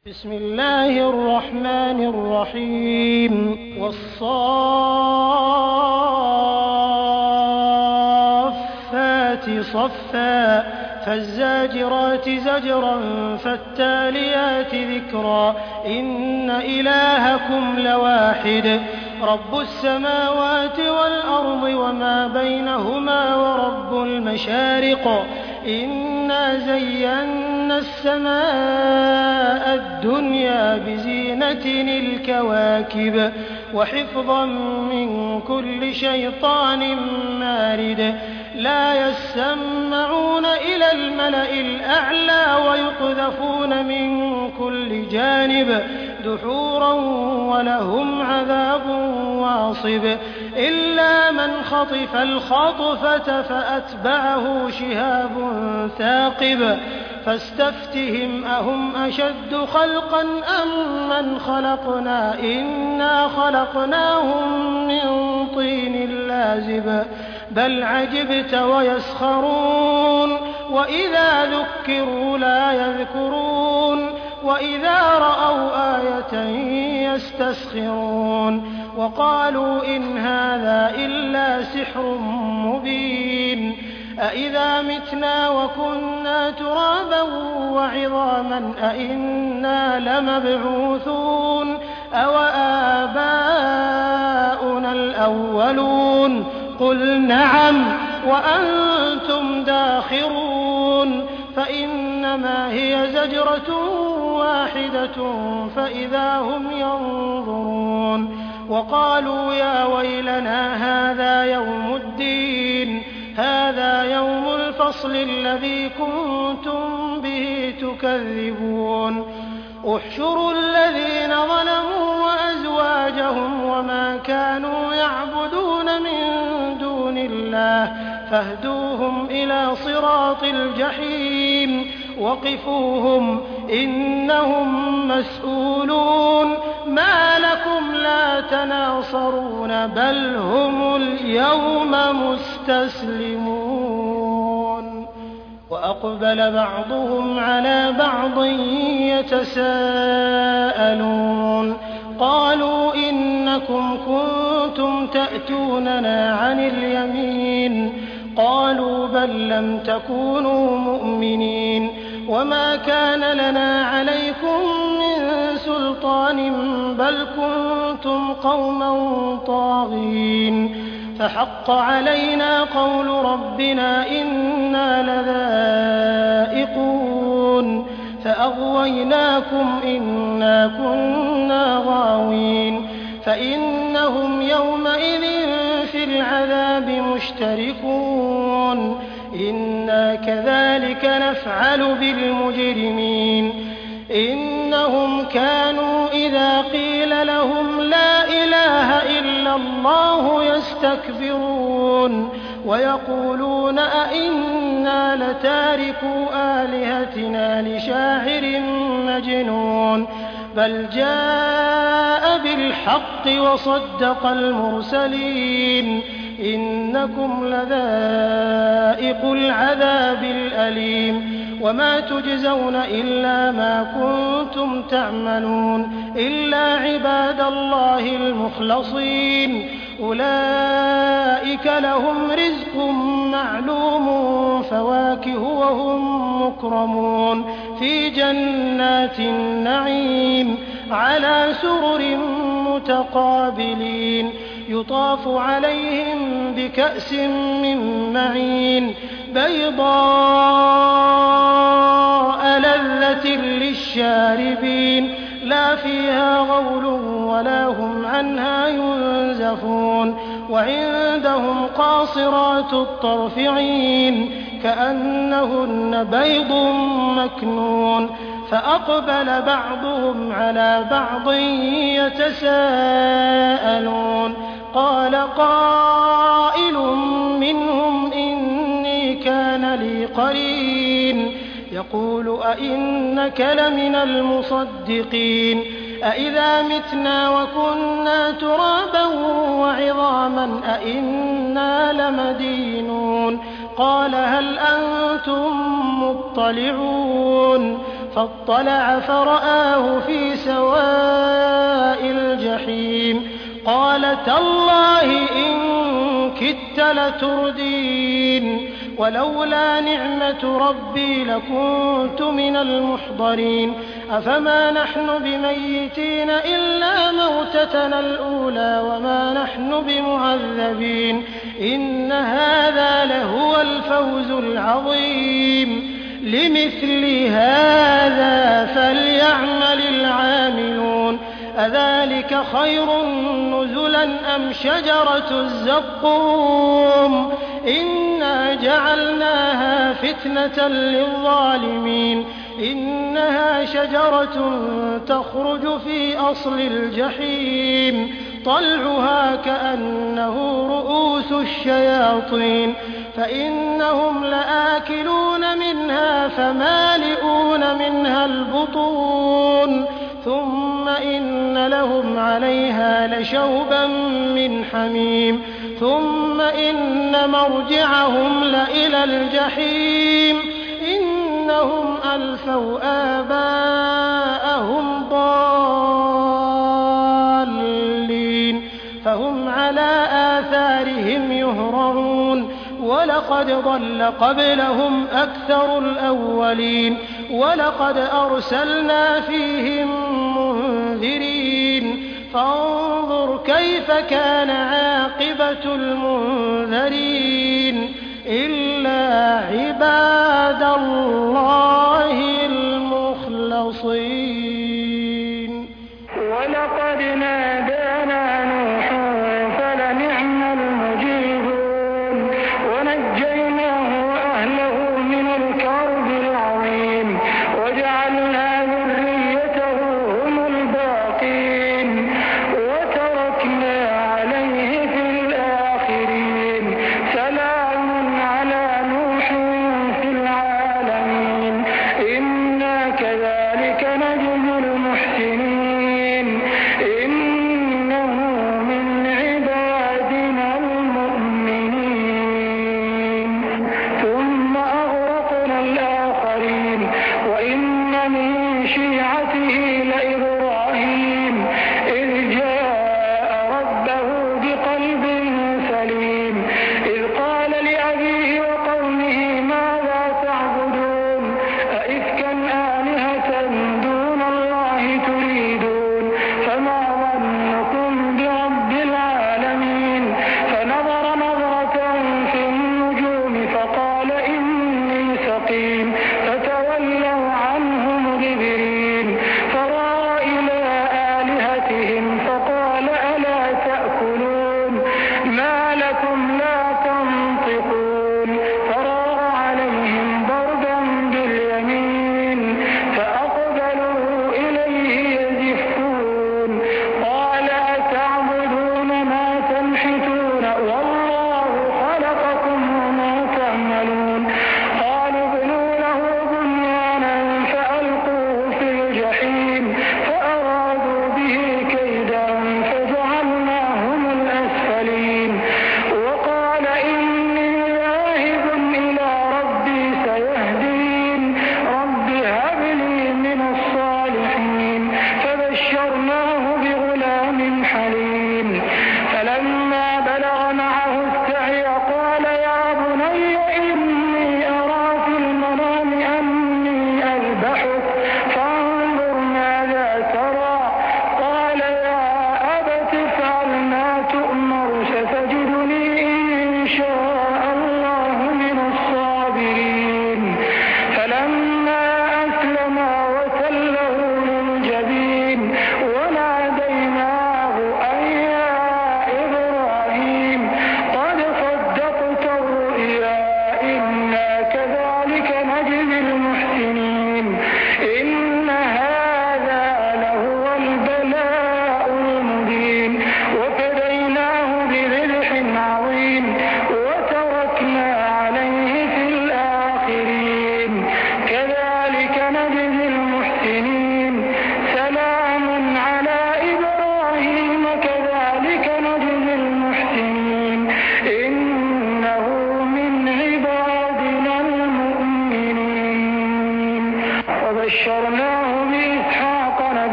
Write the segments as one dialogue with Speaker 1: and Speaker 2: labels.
Speaker 1: بسم الله الرحمن الرحيم والصافات صفا فالزاجرات زجرا فالتاليات ذكرا إن إلهكم لواحد رب السماوات والأرض وما بينهما ورب المشارق إنا زينا السماء الدنيا بزينة الكواكب وحفظا من كل شيطان مارد لا يسمعون إلى الملأ الأعلى ويقذفون من كل جانب دحورا ولهم عذاب واصب إلا من خطف الخطفة فأتبعه شهاب ثاقب فاستفتهم أهم أشد خلقا أم من خلقنا إنا خلقناهم من طين لازب بل عجبت ويسخرون وإذا ذكروا لا يذكرون وإذا رأوا آية يستسخرون وقالوا إن هذا إلا سحر مبين أإذا متنا وكنا ترابا وعظاما أإنا لمبعوثون أوآباؤنا الأولون قل نعم وأنتم داخرون فإنما هي زجرة واحدة فإذا هم ينظرون وقالوا يا ويلنا هذا يوم الدين هذا يوم الفصل الذي كنتم به تكذبون احشروا الذين ظلموا وأزواجهم وما كانوا يعبدون من دون الله فاهدوهم إلى صراط الجحيم وقفوهم إنهم مسؤولون ما لكم لا تناصرون بل هم اليوم مستسلمون وأقبل بعضهم على بعض يتساءلون قالوا إنكم كنتم تأتوننا عن اليمين قالوا بل لم تكونوا مؤمنين وما كان لنا عليكم من سلطان بل كنتم قوما طاغين فحق علينا قول ربنا إنا لذائقون فأغويناكم إنا كنا غاوين فإنهم يومئذ في العذاب مشتركون إنا كذلك نفعل بالمجرمين إنهم كانوا إذا قيل لهم لا إله إلا الله يستكبرون ويقولون أئنا لتاركو آلهتنا لشاعر مجنون بل جاء بالحق وصدق المرسلين إنكم لذائق العذاب الأليم وما تجزون إلا ما كنتم تعملون إلا عباد الله المخلصين أولئك لهم رزق معلوم فواكه وهم مكرمون في جنات النعيم على سرر متقابلين يطاف عليهم بكأس من معين بيضاء لذة للشاربين لا فيها غول ولا هم عنها ينزفون وعندهم قاصرات الطرف عين كأنهن بيض مكنون فأقبل بعضهم على بعض يتساءلون قال قائل منهم إني كان لي قرين يقول أئنك لمن المصدقين أئذا متنا وكنا ترابا وعظاما أئنا لمدينون قال هل أنتم مطلعون فاطلع فرآه في سواء الجحيم قال تالله إن كدت لتردين ولولا نعمة ربي لكنت من المحضرين أفما نحن بميتين إلا موتتنا الأولى وما نحن بمعذبين إن هذا لهو الفوز العظيم لمثل هذا فليعمل العاملون أذلك خير نزلا أم شجرة الزقوم إنا جعلناها فتنة للظالمين إنها شجرة تخرج في أصل الجحيم طلعها كأنه رؤوس الشياطين فإنهم لآكلون منها فمالئون منها البطون ثم إن لهم عليها لشوبا من حميم ثم إن مرجعهم لإلى الجحيم إنهم ألفوا آباءهم ضالين فهم على آثارهم يهرعون ولقد ضل قبلهم أكثر الأولين ولقد أرسلنا فيهم منذرين فانظر كيف كان عاقبة المنذرين إلا عباد الله المخلصين
Speaker 2: ولقد نادانا نوح فلنعم المجيبون ونجيناه وأهله من الكرب العظيم وجعلنا ذريته هم الباقين وتركنا عليه في الآخرين سلام على نوح في العالمين إنا كذلك نجزي المحسنين إنه من عبادنا المؤمنين ثم أغرقنا الآخرين وإن من شيعته لإبراهيم إذ جاء ربه بقلب سليم إذ قال لأبيه وقومه ماذا تعبدون أئفكا آلهة دون الله تريدون فما ظنكم برب العالمين فنظر نظرة في النجوم فقال إني سقيم فتولوا عنه مدبرين فراغ إلى آلهتهم فقال ألا تأكلون ما لكم لا تنطقون فراغ عليهم ضربا باليمين فأقبلوا إليه يزفون قال أتعبدون ما تنحتون والله خلقكم وما تعملون قالوا ابنوا له بنيانا فألقوه في الجحيم فأرادوا به كيدا فجعلناهم الأسفلين وقال إني ذاهب إلى ربي سيهدين رب هب لي من الصالحين فبشرناه بغلام حليم فلما بلغ معه السعي قال يا بني إني أرى في المنام أني أذبحك فانظر ماذا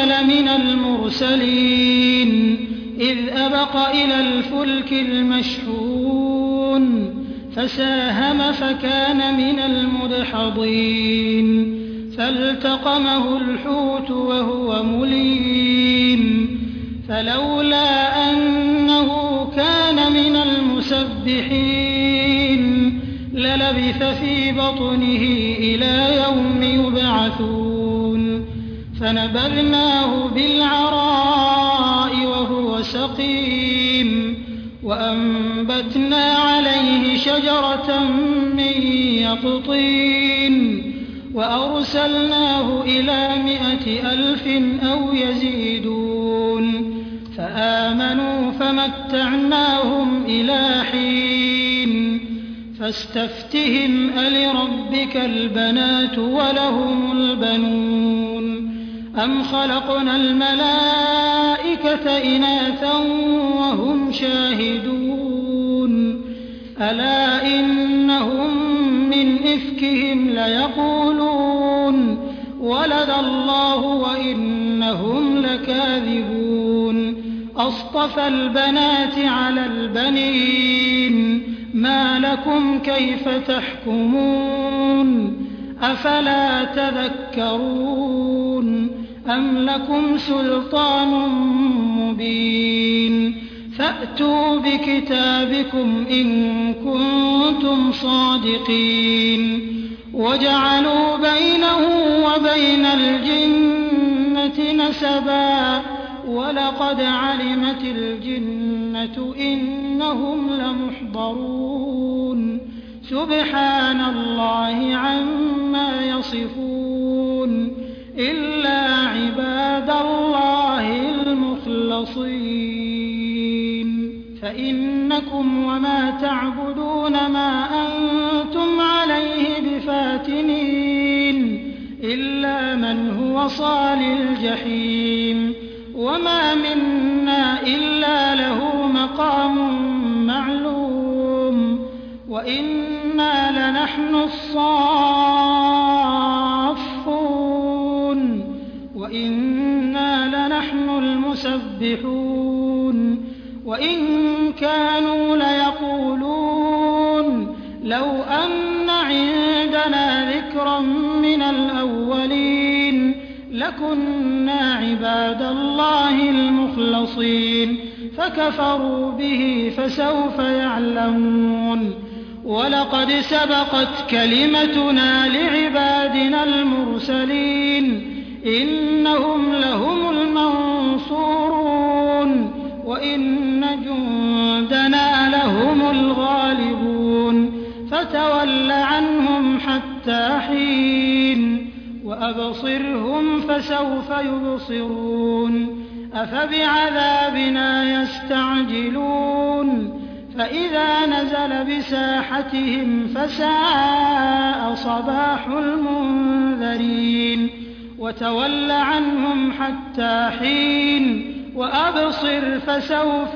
Speaker 3: لمن المرسلين إذ أبق إلى الفلك المشحون فساهم فكان من المدحضين فالتقمه الحوت وهو مليم فلولا أنه كان من المسبحين للبث في بطنه إلى يوم يبعثون فنبذناه بالعراء وهو سقيم وأنبتنا عليه شجرة من يقطين وأرسلناه إلى 100,000 أو يزيدون فآمنوا فمتعناهم إلى حين فاستفتهم ألربك البنات ولهم البنون أم خلقنا الملائكة إناثا وهم شاهدون ألا إنهم من إفكهم ليقولون ولد الله وإنهم لكاذبون أصطفى البنات على البنين ما لكم كيف تحكمون أفلا تذكرون أم لكم سلطان مبين فأتوا بكتابكم إن كنتم صادقين وجعلوا بينه وبين الجنة نسبا ولقد علمت الجنة إنهم لمحضرون سبحان الله عما يصفون إلا عباد الله المخلصين فإنكم وما تعبدون ما أنتم عليه بفاتنين إلا من هو صال الجحيم وما منا إلا له مقام معلوم وإنا لنحن الصافون وإنا لنحن المسبحون وإن كانوا ليقولون لو أن عندنا ذكرا من الأولين لكنا عباد الله المخلصين فكفروا به فسوف يعلمون ولقد سبقت كلمتنا لعبادنا المرسلين إنهم لهم المنصورون وإن جندنا لهم الغالبون فتول عنهم حتى حين وأبصرهم فسوف يبصرون أفبعذابنا يستعجلون فإذا نزل بساحتهم فساء صباح المنذرين وتول عنهم حتى حين وأبصر فسوف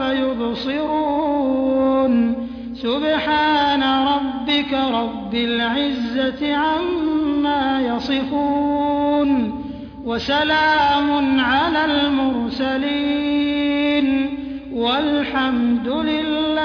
Speaker 3: يبصرون سبحان ربك رب العزة عما يصفون وسلام على المرسلين والحمد لله